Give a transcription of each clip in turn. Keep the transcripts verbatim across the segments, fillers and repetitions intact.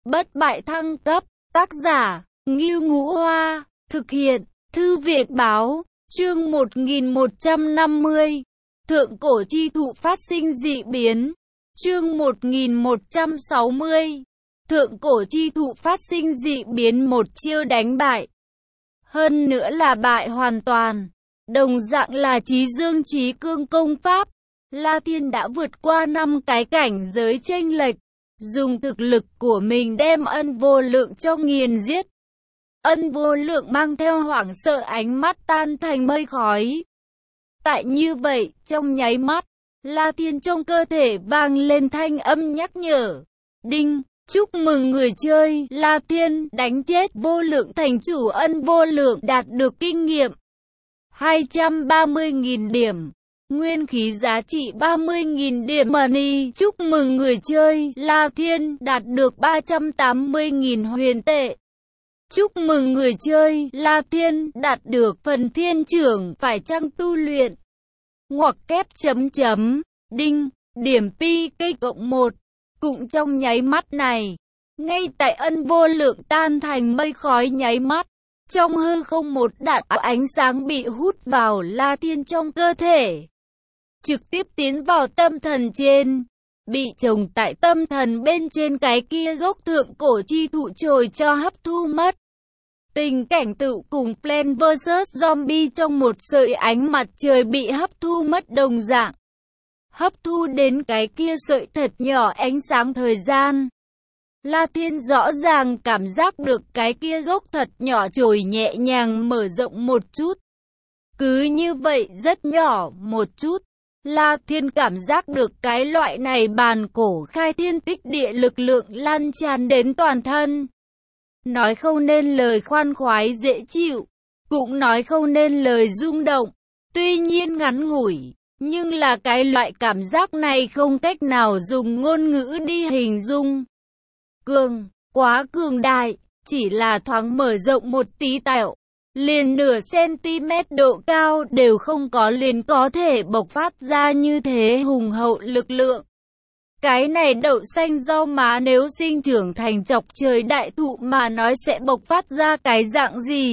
Bất bại thăng cấp, tác giả, Ngưu Ngũ Hoa, thực hiện, Thư viện báo, chương một nghìn một trăm năm mươi, Thượng cổ chi thụ phát sinh dị biến, chương một nghìn một trăm sáu mươi, Thượng cổ chi thụ phát sinh dị biến một chiêu đánh bại. Hơn nữa là bại hoàn toàn, đồng dạng là Chí Dương Chí Cương công pháp, La Thiên đã vượt qua năm cái cảnh giới chênh lệch, dùng thực lực của mình đem Ân Vô Lượng cho nghiền giết. Ân Vô Lượng mang theo hoảng sợ ánh mắt tan thành mây khói. Tại như vậy, trong nháy mắt, La Thiên trong cơ thể vang lên thanh âm nhắc nhở. Đinh, chúc mừng người chơi, La Thiên đánh chết Vô Lượng thành chủ Ân Vô Lượng đạt được kinh nghiệm hai trăm ba mươi nghìn điểm. Nguyên khí giá trị ba mươi nghìn điểm money. Chúc mừng người chơi, La Thiên đạt được ba trăm tám mươi nghìn huyền tệ. Chúc mừng người chơi, La Thiên đạt được phần thiên trưởng phải chăng tu luyện. Ngoặc kép chấm chấm, đinh, điểm pi cây cộng một. Cũng trong nháy mắt này, ngay tại Ân Vô Lượng tan thành mây khói nháy mắt, trong hư không một đạo ánh sáng bị hút vào La Thiên trong cơ thể, trực tiếp tiến vào tâm thần trên, bị trồng tại tâm thần bên trên cái kia gốc thượng cổ chi thụ trồi cho hấp thu mất. Tình cảnh tự cùng Plants versus. Zombie trong một sợi ánh mặt trời bị hấp thu mất đồng dạng. Hấp thu đến cái kia sợi thật nhỏ ánh sáng thời gian. La Thiên rõ ràng cảm giác được cái kia gốc thật nhỏ trồi nhẹ nhàng mở rộng một chút. Cứ như vậy rất nhỏ một chút. La Thiên cảm giác được cái loại này bàn cổ khai thiên tích địa lực lượng lan tràn đến toàn thân. Nói không nên lời khoan khoái dễ chịu, cũng nói không nên lời rung động. Tuy nhiên ngắn ngủi, nhưng là cái loại cảm giác này không cách nào dùng ngôn ngữ đi hình dung. Cường, quá cường đại, chỉ là thoáng mở rộng một tí tẹo, liền nửa cm độ cao đều không có liền có thể bộc phát ra như thế hùng hậu lực lượng. Cái này đậu xanh rau má nếu sinh trưởng thành chọc trời đại thụ mà nói sẽ bộc phát ra cái dạng gì?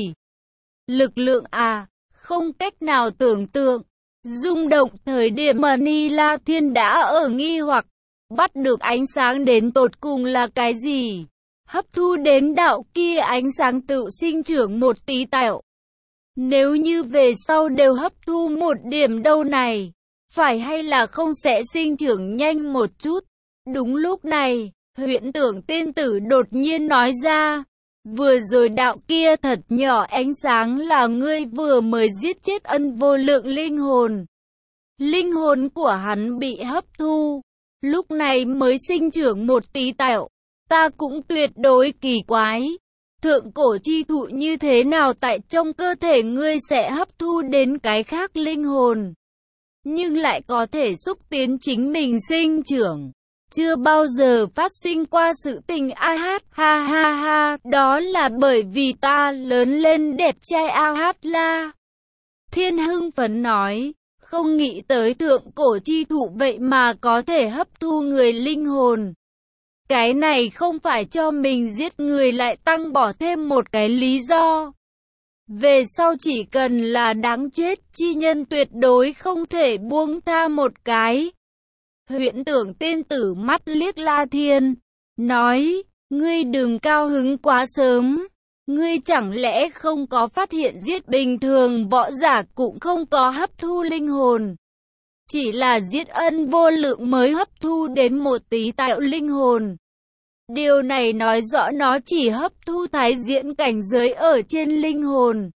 Lực lượng à, không cách nào tưởng tượng. Rung động thời điểm mà Ni La Thiên đã ở nghi hoặc, bắt được ánh sáng đến tột cùng là cái gì? Hấp thu đến đạo kia ánh sáng tự sinh trưởng một tí tẹo. Nếu như về sau đều hấp thu một điểm đâu này, phải hay là không sẽ sinh trưởng nhanh một chút? Đúng lúc này, Huyễn Tưởng tiên tử đột nhiên nói ra, vừa rồi đạo kia thật nhỏ ánh sáng là ngươi vừa mới giết chết Ân Vô Lượng linh hồn. Linh hồn của hắn bị hấp thu, lúc này mới sinh trưởng một tí tẹo. Ta cũng tuyệt đối kỳ quái, thượng cổ chi thụ như thế nào tại trong cơ thể ngươi sẽ hấp thu đến cái khác linh hồn, nhưng lại có thể xúc tiến chính mình sinh trưởng. Chưa bao giờ phát sinh qua sự tình a hát, ha ha ha, đó là bởi vì ta lớn lên đẹp trai a hát la. Thiên hưng phấn nói, không nghĩ tới thượng cổ chi thụ vậy mà có thể hấp thu người linh hồn. Cái này không phải cho mình giết người lại tăng bỏ thêm một cái lý do. Về sau chỉ cần là đáng chết chi nhân tuyệt đối không thể buông tha một cái. Huyễn Tưởng tiên tử mắt liếc La Thiên, nói, ngươi đừng cao hứng quá sớm. Ngươi chẳng lẽ không có phát hiện giết bình thường võ giả cũng không có hấp thu linh hồn. Chỉ là giết Ân Vô Lượng mới hấp thu đến một tí tẹo linh hồn. Điều này nói rõ nó chỉ hấp thu thái diễn cảnh giới ở trên linh hồn.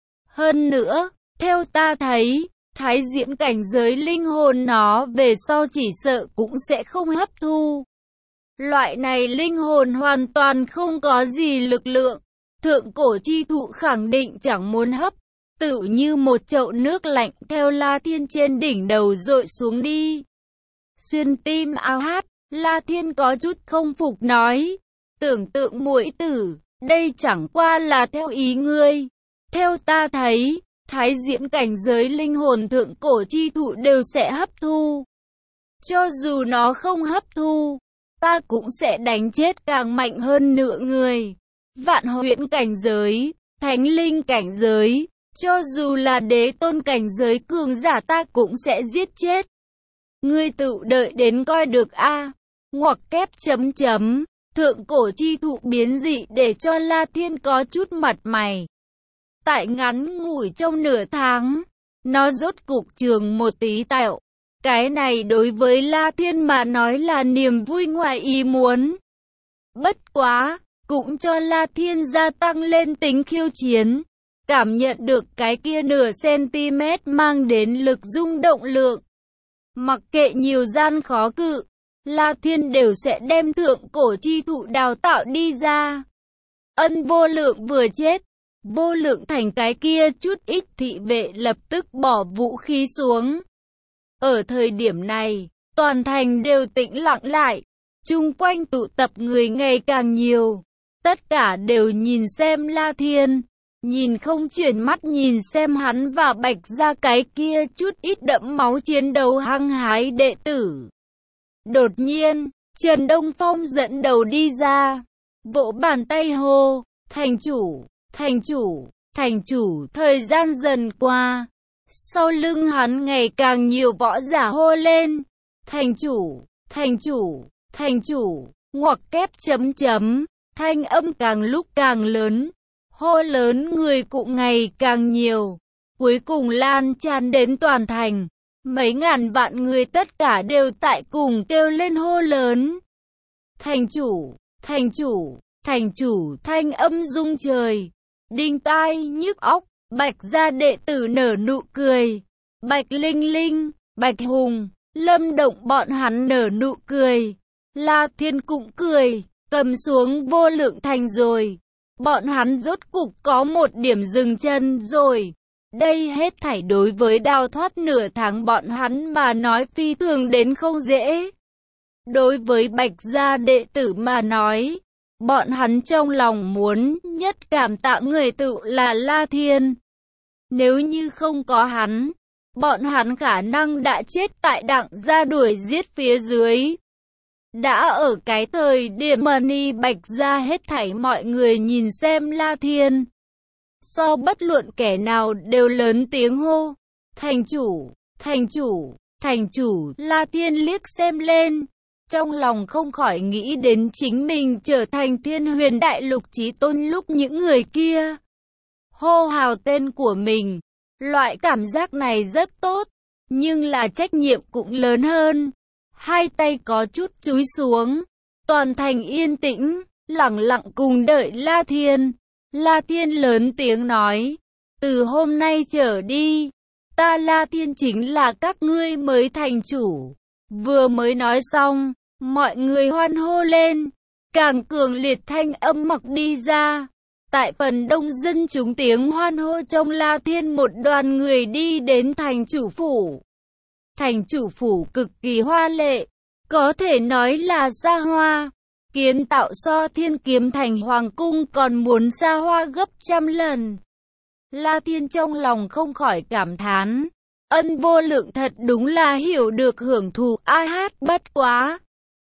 Hơn nữa, theo ta thấy, thái diễn cảnh giới linh hồn nó về sau chỉ sợ cũng sẽ không hấp thu. Loại này linh hồn hoàn toàn không có gì lực lượng. Thượng cổ chi thụ khẳng định chẳng muốn hấp, tự như một chậu nước lạnh theo La Thiên trên đỉnh đầu dội xuống đi. Xuyên tim ao hát, La Thiên có chút không phục nói, tưởng tượng muội tử, đây chẳng qua là theo ý ngươi. Theo ta thấy, thái diễn cảnh giới linh hồn thượng cổ chi thụ đều sẽ hấp thu. Cho dù nó không hấp thu, ta cũng sẽ đánh chết càng mạnh hơn nửa người. Vạn huyễn cảnh giới, thánh linh cảnh giới, cho dù là đế tôn cảnh giới cường giả ta cũng sẽ giết chết. Ngươi tự đợi đến coi được a. Ngoặc kép chấm chấm, thượng cổ chi thụ biến dị để cho La Thiên có chút mặt mày. Tại ngắn ngủi trong nửa tháng, nó rốt cục trường một tí tẹo. Cái này đối với La Thiên mà nói là niềm vui ngoài ý muốn. Bất quá, cũng cho La Thiên gia tăng lên tính khiêu chiến. Cảm nhận được cái kia nửa cm mang đến lực rung động lượng. Mặc kệ nhiều gian khó cự, La Thiên đều sẽ đem thượng cổ chi thụ đào tạo đi ra. Ân Vô Lượng vừa chết, Vô Lượng Thành cái kia chút ít thị vệ lập tức bỏ vũ khí xuống. Ở thời điểm này, toàn thành đều tĩnh lặng lại, chung quanh tụ tập người ngày càng nhiều. Tất cả đều nhìn xem La Thiên, nhìn không chuyển mắt nhìn xem hắn và Bạch Gia cái kia chút ít đẫm máu chiến đấu hăng hái đệ tử. Đột nhiên, Trần Đông Phong dẫn đầu đi ra, vỗ bàn tay hô, thành chủ, thành chủ, thành chủ. Thời gian dần qua, sau lưng hắn ngày càng nhiều võ giả hô lên, thành chủ, thành chủ, thành chủ, ngoặc kép chấm chấm, thanh âm càng lúc càng lớn, hô lớn người cũng ngày càng nhiều, cuối cùng lan tràn đến toàn thành. Mấy ngàn vạn người tất cả đều tại cùng kêu lên hô lớn. Thành chủ, thành chủ, thành chủ, thanh âm rung trời, đinh tai nhức óc. Bạch Gia đệ tử nở nụ cười, Bạch Linh Linh, Bạch Hùng, Lâm Động bọn hắn nở nụ cười, La Thiên cũng cười, cầm xuống Vô Lượng Thành rồi. Bọn hắn rốt cục có một điểm dừng chân rồi. Đây hết thảy đối với đào thoát nửa tháng bọn hắn mà nói phi thường đến không dễ. Đối với Bạch Gia đệ tử mà nói, bọn hắn trong lòng muốn nhất cảm tạ người tự là La Thiên. Nếu như không có hắn, bọn hắn khả năng đã chết tại Đặng Gia đuổi giết phía dưới. Đã ở cái thời điểm Mani Bạch Gia hết thảy mọi người nhìn xem La Thiên. So bất luận kẻ nào đều lớn tiếng hô, thành chủ, thành chủ, thành chủ. La Thiên liếc xem lên, trong lòng không khỏi nghĩ đến chính mình trở thành Thiên Huyền Đại Lục chí tôn lúc những người kia hô hào tên của mình. Loại cảm giác này rất tốt, nhưng là trách nhiệm cũng lớn hơn. Hai tay có chút chúi xuống, toàn thành yên tĩnh, lặng lặng cùng đợi La Thiên. La Thiên lớn tiếng nói, từ hôm nay trở đi, ta La Thiên chính là các ngươi mới thành chủ. Vừa mới nói xong, mọi người hoan hô lên, càng cường liệt thanh âm mặc đi ra. Tại phần đông dân chúng tiếng hoan hô trong La Thiên một đoàn người đi đến thành chủ phủ. Thành chủ phủ cực kỳ hoa lệ, có thể nói là xa hoa. Kiến tạo so Thiên Kiếm Thành Hoàng Cung còn muốn xa hoa gấp trăm lần. La Thiên trong lòng không khỏi cảm thán, Ân Vô Lượng thật đúng là hiểu được hưởng thụ ai hát. Bất quá,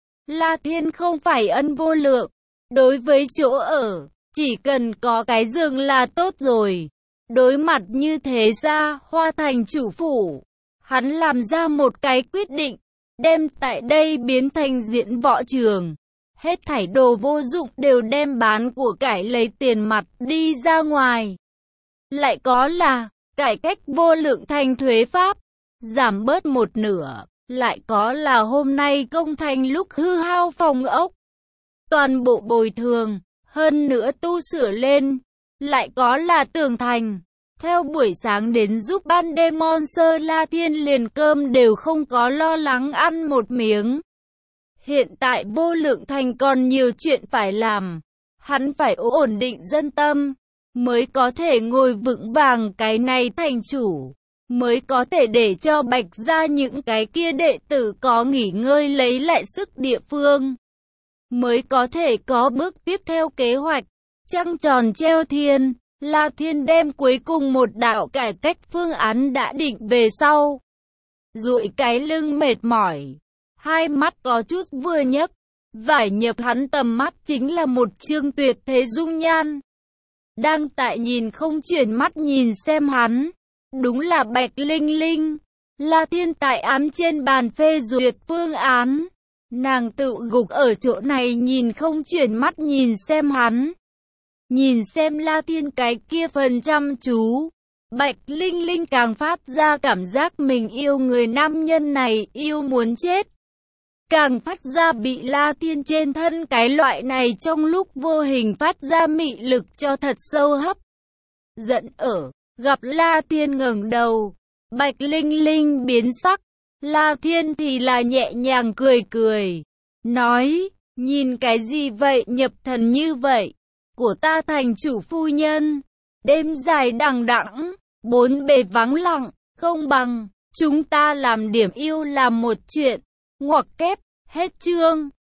La Thiên không phải Ân Vô Lượng, đối với chỗ ở, chỉ cần có cái giường là tốt rồi. Đối mặt như thế ra, hoa thành chủ phủ, hắn làm ra một cái quyết định, đem tại đây biến thành diễn võ trường. Hết thảy đồ vô dụng đều đem bán của cải lấy tiền mặt đi ra ngoài. Lại có là, cải cách Vô Lượng Thành thuế pháp, giảm bớt một nửa. Lại có là hôm nay công thành lúc hư hao phòng ốc, toàn bộ bồi thường, hơn nữa tu sửa lên. Lại có là tường thành, theo buổi sáng đến giúp ban đêm Monster La Thiên liền cơm đều không có lo lắng ăn một miếng. Hiện tại Vô Lượng Thành còn nhiều chuyện phải làm, hắn phải ổn định dân tâm, mới có thể ngồi vững vàng cái này thành chủ, mới có thể để cho Bạch Gia những cái kia đệ tử có nghỉ ngơi lấy lại sức địa phương, mới có thể có bước tiếp theo kế hoạch. Trăng tròn treo thiên, La Thiên đem cuối cùng một đạo cải cách phương án đã định về sau. Duỗi cái lưng mệt mỏi, hai mắt có chút vừa nhấc, Vải nhập hắn tầm mắt chính là một trương tuyệt thế dung nhan. Đang tại nhìn không chuyển mắt nhìn xem hắn. Đúng là Bạch Linh Linh. La Thiên tại ám trên bàn phê duyệt phương án. Nàng tự gục ở chỗ này nhìn không chuyển mắt nhìn xem hắn. Nhìn xem La Thiên cái kia phần chăm chú. Bạch Linh Linh càng phát ra cảm giác mình yêu người nam nhân này, yêu muốn chết. Càng phát ra bị La Thiên trên thân cái loại này trong lúc vô hình phát ra mị lực cho thật sâu hấp. Giận ở, gặp La Thiên ngẩng đầu, Bạch Linh Linh biến sắc, La Thiên thì là nhẹ nhàng cười cười, nói, nhìn cái gì vậy nhập thần như vậy, của ta thành chủ phu nhân, đêm dài đằng đẵng, bốn bề vắng lặng, không bằng, chúng ta làm điểm yêu làm một chuyện, ngoặc kép, hết chương.